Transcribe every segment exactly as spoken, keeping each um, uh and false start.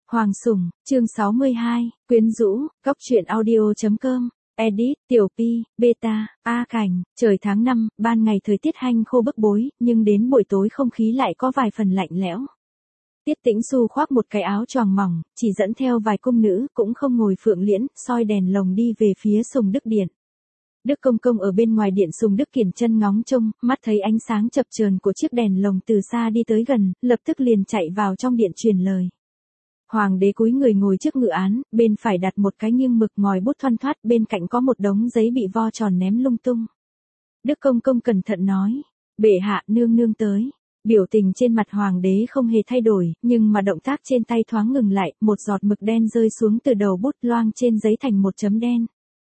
Hoàng Sủng, chương sáu mươi hai, quyến rũ, góc truyện audio.com, edit, Tiểu Pi, Beta, A Cảnh, trời tháng năm, ban ngày thời tiết hanh khô bức bối, nhưng đến buổi tối không khí lại có vài phần lạnh lẽo. Tiết Tĩnh Xu khoác một cái áo choàng mỏng, chỉ dẫn theo vài cung nữ, cũng không ngồi phượng liễn, soi đèn lồng đi về phía Sùng Đức Điện. Đức Công Công ở bên ngoài điện Sùng Đức kiển chân ngóng trông, mắt thấy ánh sáng chập chờn của chiếc đèn lồng từ xa đi tới gần, lập tức liền chạy vào trong điện truyền lời. Hoàng đế cúi người ngồi trước ngự án, bên phải đặt một cái nghiêng mực ngòi bút thoăn thoắt, bên cạnh có một đống giấy bị vo tròn ném lung tung. Đức Công Công cẩn thận nói, bệ hạ, nương nương tới. Biểu tình trên mặt hoàng đế không hề thay đổi, nhưng mà động tác trên tay thoáng ngừng lại, một giọt mực đen rơi xuống từ đầu bút loang trên giấy thành một chấm đen.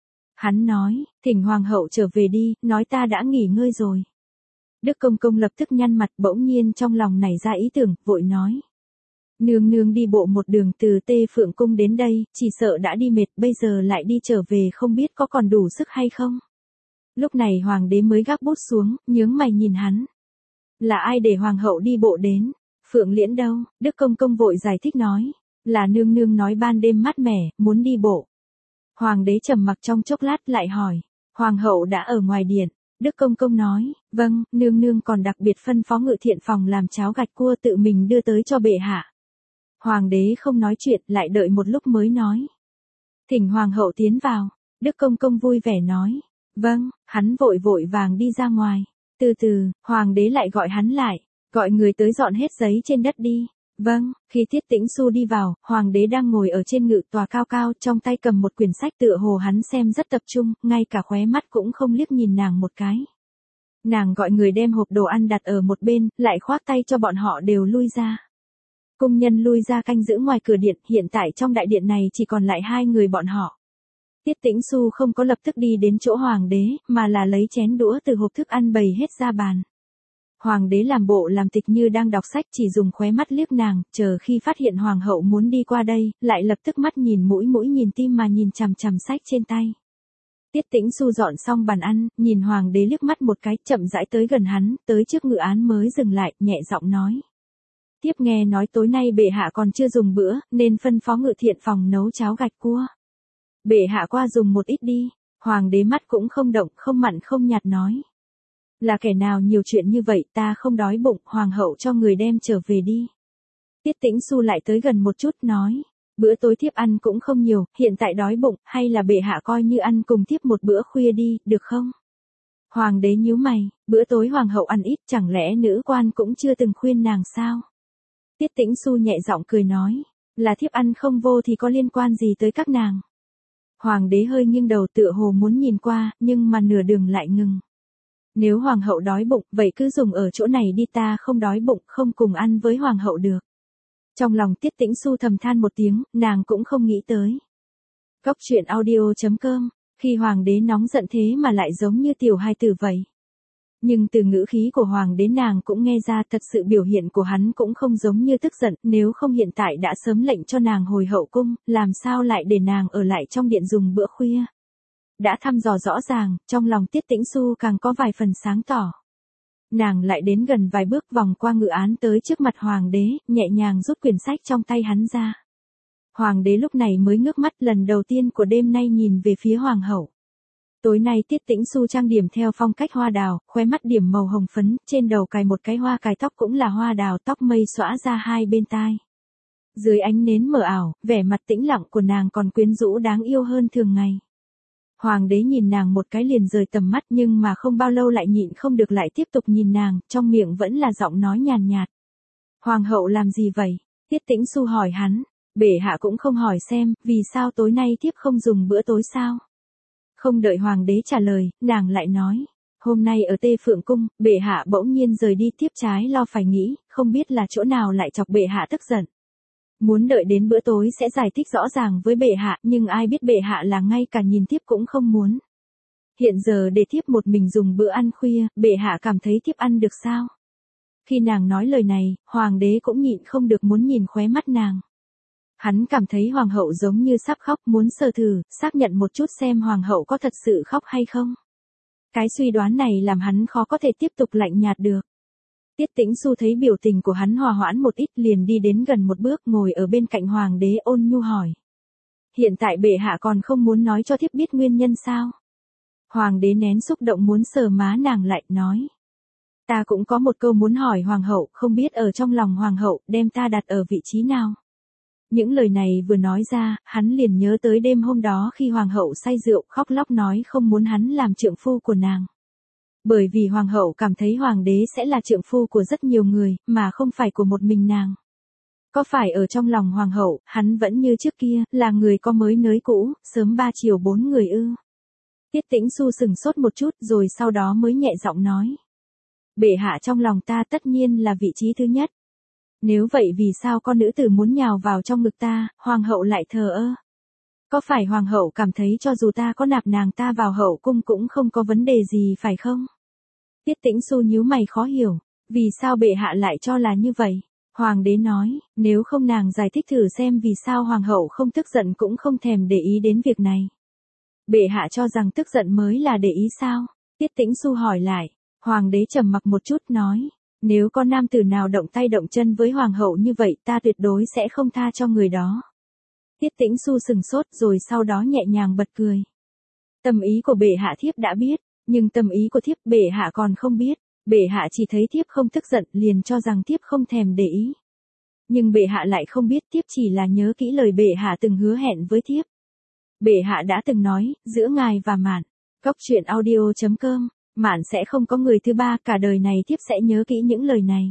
Hắn nói, thỉnh hoàng hậu trở về đi, nói ta đã nghỉ ngơi rồi. Đức Công Công lập tức nhăn mặt, bỗng nhiên trong lòng nảy ra ý tưởng, vội nói. Nương nương đi bộ một đường từ Tê Phượng Cung đến đây, chỉ sợ đã đi mệt, bây giờ lại đi trở về không biết có còn đủ sức hay không. Lúc này hoàng đế mới gác bút xuống, nhướng mày nhìn hắn. Là ai để hoàng hậu đi bộ đến? Phượng Liễn đâu? Đức Công Công vội giải thích nói. Là nương nương nói ban đêm mát mẻ, muốn đi bộ. Hoàng đế trầm mặc trong chốc lát lại hỏi. Hoàng hậu đã ở ngoài điện. Đức Công Công nói. Vâng, nương nương còn đặc biệt phân phó ngự thiện phòng làm cháo gạch cua tự mình đưa tới cho bệ hạ. Hoàng đế không nói chuyện, lại đợi một lúc mới nói. Thỉnh hoàng hậu tiến vào. Đức Công Công vui vẻ nói. Vâng, hắn vội vội vàng đi ra ngoài. Từ từ, hoàng đế lại gọi hắn lại, gọi người tới dọn hết giấy trên đất đi. Vâng, khi Tiết Tĩnh Xu đi vào, hoàng đế đang ngồi ở trên ngự tòa cao cao, trong tay cầm một quyển sách tựa hồ hắn xem rất tập trung, ngay cả khóe mắt cũng không liếc nhìn nàng một cái. Nàng gọi người đem hộp đồ ăn đặt ở một bên, lại khoác tay cho bọn họ đều lui ra. Cung nhân lui ra canh giữ ngoài cửa điện, hiện tại trong đại điện này chỉ còn lại hai người bọn họ. Tiết Tĩnh Xu không có lập tức đi đến chỗ hoàng đế, mà là lấy chén đũa từ hộp thức ăn bày hết ra bàn. Hoàng đế làm bộ làm tịch như đang đọc sách, chỉ dùng khóe mắt liếc nàng, chờ khi phát hiện hoàng hậu muốn đi qua đây, lại lập tức mắt nhìn mũi mũi nhìn tim mà nhìn chằm chằm sách trên tay. Tiết Tĩnh Xu dọn xong bàn ăn, nhìn hoàng đế liếc mắt một cái, chậm rãi tới gần hắn, tới trước ngự án mới dừng lại, nhẹ giọng nói. Tiếp nghe nói tối nay bệ hạ còn chưa dùng bữa, nên phân phó ngự thiện phòng nấu cháo gạch cua. Bệ hạ qua dùng một ít đi. Hoàng đế mắt cũng không động, không mặn không nhạt nói. Là kẻ nào nhiều chuyện như vậy, ta không đói bụng, hoàng hậu cho người đem trở về đi. Tiết Tĩnh Xu lại tới gần một chút nói. Bữa tối thiếp ăn cũng không nhiều, hiện tại đói bụng, hay là bệ hạ coi như ăn cùng thiếp một bữa khuya đi, được không? Hoàng đế nhíu mày, bữa tối hoàng hậu ăn ít, chẳng lẽ nữ quan cũng chưa từng khuyên nàng sao? Tiết Tĩnh Xu nhẹ giọng cười nói. Là thiếp ăn không vô thì có liên quan gì tới các nàng? Hoàng đế hơi nghiêng đầu tựa hồ muốn nhìn qua, nhưng mà nửa đường lại ngừng. Nếu hoàng hậu đói bụng, vậy cứ dùng ở chỗ này đi, ta không đói bụng, không cùng ăn với hoàng hậu được. Trong lòng Tiết Tĩnh Xu thầm than một tiếng, nàng cũng không nghĩ tới. Góc truyện audio.com, khi hoàng đế nóng giận thế mà lại giống như tiểu hài tử vậy. Nhưng từ ngữ khí của hoàng đế nàng cũng nghe ra thật sự biểu hiện của hắn cũng không giống như tức giận, nếu không hiện tại đã sớm lệnh cho nàng hồi hậu cung, làm sao lại để nàng ở lại trong điện dùng bữa khuya. Đã thăm dò rõ ràng, trong lòng Tiết Tĩnh Xu càng có vài phần sáng tỏ. Nàng lại đến gần vài bước vòng qua ngự án tới trước mặt hoàng đế, nhẹ nhàng rút quyển sách trong tay hắn ra. Hoàng đế lúc này mới ngước mắt lần đầu tiên của đêm nay nhìn về phía hoàng hậu. Tối nay Tiết Tĩnh Xu trang điểm theo phong cách hoa đào, khóe mắt điểm màu hồng phấn, trên đầu cài một cái hoa cài tóc cũng là hoa đào, tóc mây xõa ra hai bên tai. Dưới ánh nến mờ ảo, vẻ mặt tĩnh lặng của nàng còn quyến rũ đáng yêu hơn thường ngày. Hoàng đế nhìn nàng một cái liền rời tầm mắt, nhưng mà không bao lâu lại nhịn không được lại tiếp tục nhìn nàng, trong miệng vẫn là giọng nói nhàn nhạt. Hoàng hậu làm gì vậy? Tiết Tĩnh Xu hỏi hắn. Bệ hạ cũng không hỏi xem, vì sao tối nay thiếp không dùng bữa tối sao? Không đợi hoàng đế trả lời, nàng lại nói. Hôm nay ở Tê Phượng Cung, bệ hạ bỗng nhiên rời đi, tiếp trái lo phải nghĩ, không biết là chỗ nào lại chọc bệ hạ tức giận. Muốn đợi đến bữa tối sẽ giải thích rõ ràng với bệ hạ, nhưng ai biết bệ hạ là ngay cả nhìn tiếp cũng không muốn. Hiện giờ để thiếp một mình dùng bữa ăn khuya, bệ hạ cảm thấy thiếp ăn được sao? Khi nàng nói lời này, hoàng đế cũng nhịn không được muốn nhìn khóe mắt nàng. Hắn cảm thấy hoàng hậu giống như sắp khóc, muốn sờ thử, xác nhận một chút xem hoàng hậu có thật sự khóc hay không. Cái suy đoán này làm hắn khó có thể tiếp tục lạnh nhạt được. Tiết Tĩnh Xu thấy biểu tình của hắn hòa hoãn một ít liền đi đến gần một bước ngồi ở bên cạnh hoàng đế ôn nhu hỏi. Hiện tại bệ hạ còn không muốn nói cho thiếp biết nguyên nhân sao? Hoàng đế nén xúc động muốn sờ má nàng lại, nói. Ta cũng có một câu muốn hỏi hoàng hậu, không biết ở trong lòng hoàng hậu đem ta đặt ở vị trí nào? Những lời này vừa nói ra, hắn liền nhớ tới đêm hôm đó khi hoàng hậu say rượu khóc lóc nói không muốn hắn làm trượng phu của nàng. Bởi vì hoàng hậu cảm thấy hoàng đế sẽ là trượng phu của rất nhiều người, mà không phải của một mình nàng. Có phải ở trong lòng hoàng hậu, hắn vẫn như trước kia, là người có mới nới cũ, sớm ba chiều bốn người ư? Tiết Tĩnh Xu sừng sốt một chút rồi sau đó mới nhẹ giọng nói. Bệ hạ trong lòng ta tất nhiên là vị trí thứ nhất. Nếu vậy vì sao con nữ tử muốn nhào vào trong ngực ta, hoàng hậu lại thờ ơ? Có phải hoàng hậu cảm thấy cho dù ta có nạp nàng ta vào hậu cung cũng không có vấn đề gì phải không? Tiết Tĩnh Xu nhíu mày khó hiểu, vì sao bệ hạ lại cho là như vậy? Hoàng đế nói, nếu không nàng giải thích thử xem vì sao hoàng hậu không tức giận cũng không thèm để ý đến việc này. Bệ hạ cho rằng tức giận mới là để ý sao? Tiết Tĩnh Xu hỏi lại, hoàng đế trầm mặc một chút nói, nếu có nam tử nào động tay động chân với hoàng hậu như vậy ta tuyệt đối sẽ không tha cho người đó. Tiết Tĩnh Xu sừng sốt rồi sau đó nhẹ nhàng bật cười. Tâm ý của bệ hạ thiếp đã biết, nhưng tâm ý của thiếp bệ hạ còn không biết. Bệ hạ chỉ thấy thiếp không tức giận liền cho rằng thiếp không thèm để ý. Nhưng bệ hạ lại không biết thiếp chỉ là nhớ kỹ lời bệ hạ từng hứa hẹn với thiếp. Bệ hạ đã từng nói, giữa ngài và Mạn, Góc truyện audio chấm com, Mạn sẽ không có người thứ ba, cả đời này thiếp sẽ nhớ kỹ những lời này.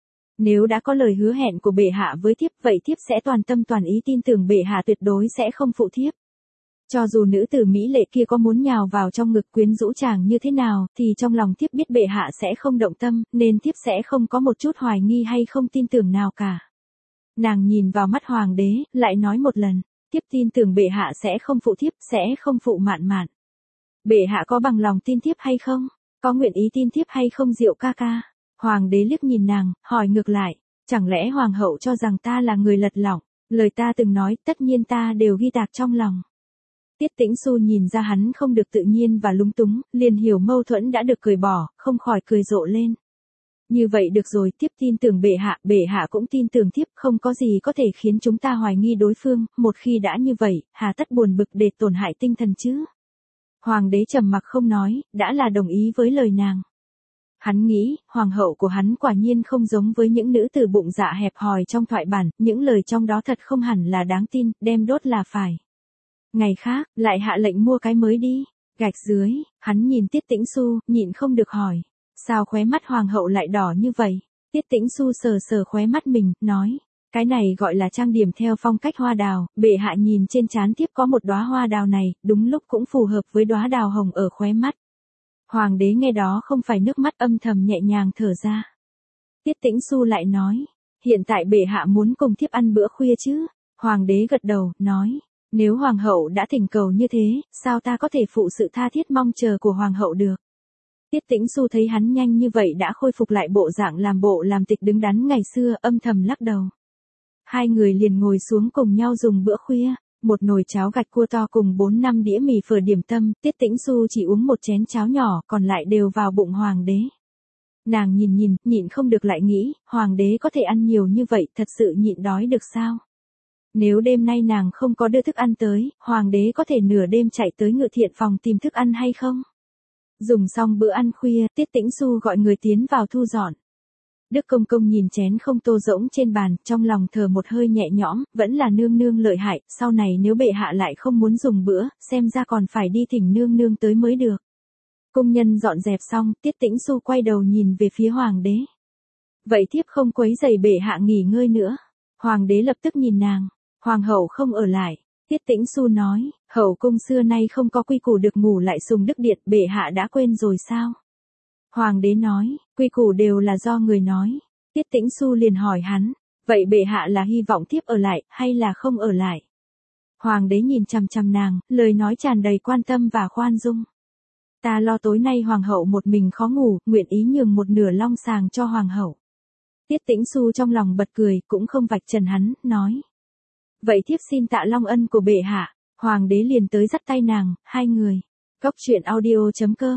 Nếu đã có lời hứa hẹn của bệ hạ với thiếp, vậy thiếp sẽ toàn tâm toàn ý tin tưởng bệ hạ tuyệt đối sẽ không phụ thiếp. Cho dù nữ tử mỹ lệ kia có muốn nhào vào trong ngực quyến rũ chàng như thế nào, thì trong lòng thiếp biết bệ hạ sẽ không động tâm, nên thiếp sẽ không có một chút hoài nghi hay không tin tưởng nào cả. Nàng nhìn vào mắt hoàng đế, lại nói một lần, thiếp tin tưởng bệ hạ sẽ không phụ thiếp, sẽ không phụ Mạn Mạn. Bệ hạ có bằng lòng tin thiếp hay không? Có nguyện ý tin thiếp hay không Diệu ca ca? Hoàng đế liếc nhìn nàng, hỏi ngược lại, chẳng lẽ hoàng hậu cho rằng ta là người lật lọng? Lời ta từng nói, tất nhiên ta đều ghi tạc trong lòng. Tiết Tĩnh Xu nhìn ra hắn không được tự nhiên và lúng túng, liền hiểu mâu thuẫn đã được cười bỏ, không khỏi cười rộ lên. Như vậy được rồi, thiếp tin tưởng bệ hạ, bệ hạ cũng tin tưởng thiếp, không có gì có thể khiến chúng ta hoài nghi đối phương, một khi đã như vậy, hà tất buồn bực để tổn hại tinh thần chứ? Hoàng đế trầm mặc không nói, đã là đồng ý với lời nàng. Hắn nghĩ, hoàng hậu của hắn quả nhiên không giống với những nữ tử bụng dạ hẹp hòi trong thoại bản, những lời trong đó thật không hẳn là đáng tin, đem đốt là phải. Ngày khác, lại hạ lệnh mua cái mới đi. Gạch dưới, hắn nhìn Tiết Tĩnh Xu, nhịn không được hỏi. Sao khóe mắt hoàng hậu lại đỏ như vậy? Tiết Tĩnh Xu sờ sờ khóe mắt mình, nói. Cái này gọi là trang điểm theo phong cách hoa đào, bệ hạ nhìn trên trán thiếp có một đóa hoa đào này, đúng lúc cũng phù hợp với đóa đào hồng ở khóe mắt. Hoàng đế nghe đó không phải nước mắt âm thầm nhẹ nhàng thở ra. Tiết Tĩnh Xu lại nói. Hiện tại bệ hạ muốn cùng thiếp ăn bữa khuya chứ? Hoàng đế gật đầu, nói. Nếu hoàng hậu đã thỉnh cầu như thế, sao ta có thể phụ sự tha thiết mong chờ của hoàng hậu được? Tiết Tĩnh Xu thấy hắn nhanh như vậy đã khôi phục lại bộ dạng làm bộ làm tịch đứng đắn ngày xưa, âm thầm lắc đầu. Hai người liền ngồi xuống cùng nhau dùng bữa khuya, một nồi cháo gạch cua to cùng bốn năm đĩa mì phở điểm tâm, Tiết Tĩnh Xu chỉ uống một chén cháo nhỏ, còn lại đều vào bụng hoàng đế. Nàng nhìn nhìn, nhịn không được lại nghĩ, hoàng đế có thể ăn nhiều như vậy, thật sự nhịn đói được sao? Nếu đêm nay nàng không có đưa thức ăn tới, hoàng đế có thể nửa đêm chạy tới Ngự Thiện phòng tìm thức ăn hay không? Dùng xong bữa ăn khuya, Tiết Tĩnh Xu gọi người tiến vào thu dọn. Đức Công Công nhìn chén không tô rỗng trên bàn, trong lòng thở một hơi nhẹ nhõm, vẫn là nương nương lợi hại, sau này nếu bệ hạ lại không muốn dùng bữa, xem ra còn phải đi thỉnh nương nương tới mới được. Công nhân dọn dẹp xong, Tiết Tĩnh Xu quay đầu nhìn về phía hoàng đế. Vậy thiếp không quấy rầy bệ hạ nghỉ ngơi nữa. Hoàng đế lập tức nhìn nàng. Hoàng hậu không ở lại. Tiết Tĩnh Xu nói, hậu cung xưa nay không có quy củ được ngủ lại sùng đức điện, bệ hạ đã quên rồi sao? Hoàng đế nói, quy củ đều là do người nói. Tiết Tĩnh Xu liền hỏi hắn, vậy bệ hạ là hy vọng thiếp ở lại, hay là không ở lại? Hoàng đế nhìn chằm chằm nàng, lời nói tràn đầy quan tâm và khoan dung. Ta lo tối nay hoàng hậu một mình khó ngủ, nguyện ý nhường một nửa long sàng cho hoàng hậu. Tiết Tĩnh Xu trong lòng bật cười, cũng không vạch trần hắn, nói. Vậy thiếp xin tạ long ân của bệ hạ. Hoàng đế liền tới dắt tay nàng, hai người. Góc truyện audio chấm com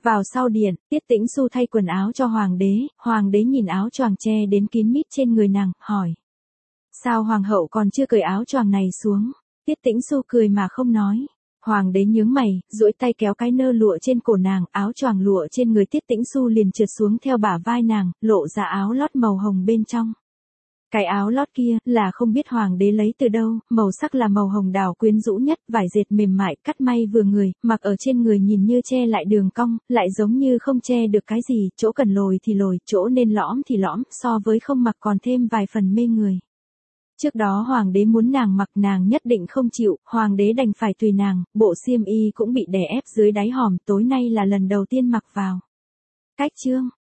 Vào sau điện, Tiết Tĩnh Xu thay quần áo cho hoàng đế, hoàng đế nhìn áo choàng che đến kín mít trên người nàng, hỏi. Sao hoàng hậu còn chưa cởi áo choàng này xuống? Tiết Tĩnh Xu cười mà không nói. Hoàng đế nhướng mày, duỗi tay kéo cái nơ lụa trên cổ nàng, áo choàng lụa trên người Tiết Tĩnh Xu liền trượt xuống theo bả vai nàng, lộ ra áo lót màu hồng bên trong. Cái áo lót kia là không biết hoàng đế lấy từ đâu, màu sắc là màu hồng đào quyến rũ nhất, vải dệt mềm mại, cắt may vừa người, mặc ở trên người nhìn như che lại đường cong, lại giống như không che được cái gì, chỗ cần lồi thì lồi, chỗ nên lõm thì lõm, so với không mặc còn thêm vài phần mê người. Trước đó hoàng đế muốn nàng mặc, nàng nhất định không chịu, hoàng đế đành phải tùy nàng, bộ xiêm y cũng bị đè ép dưới đáy hòm, tối nay là lần đầu tiên mặc vào. Cách chương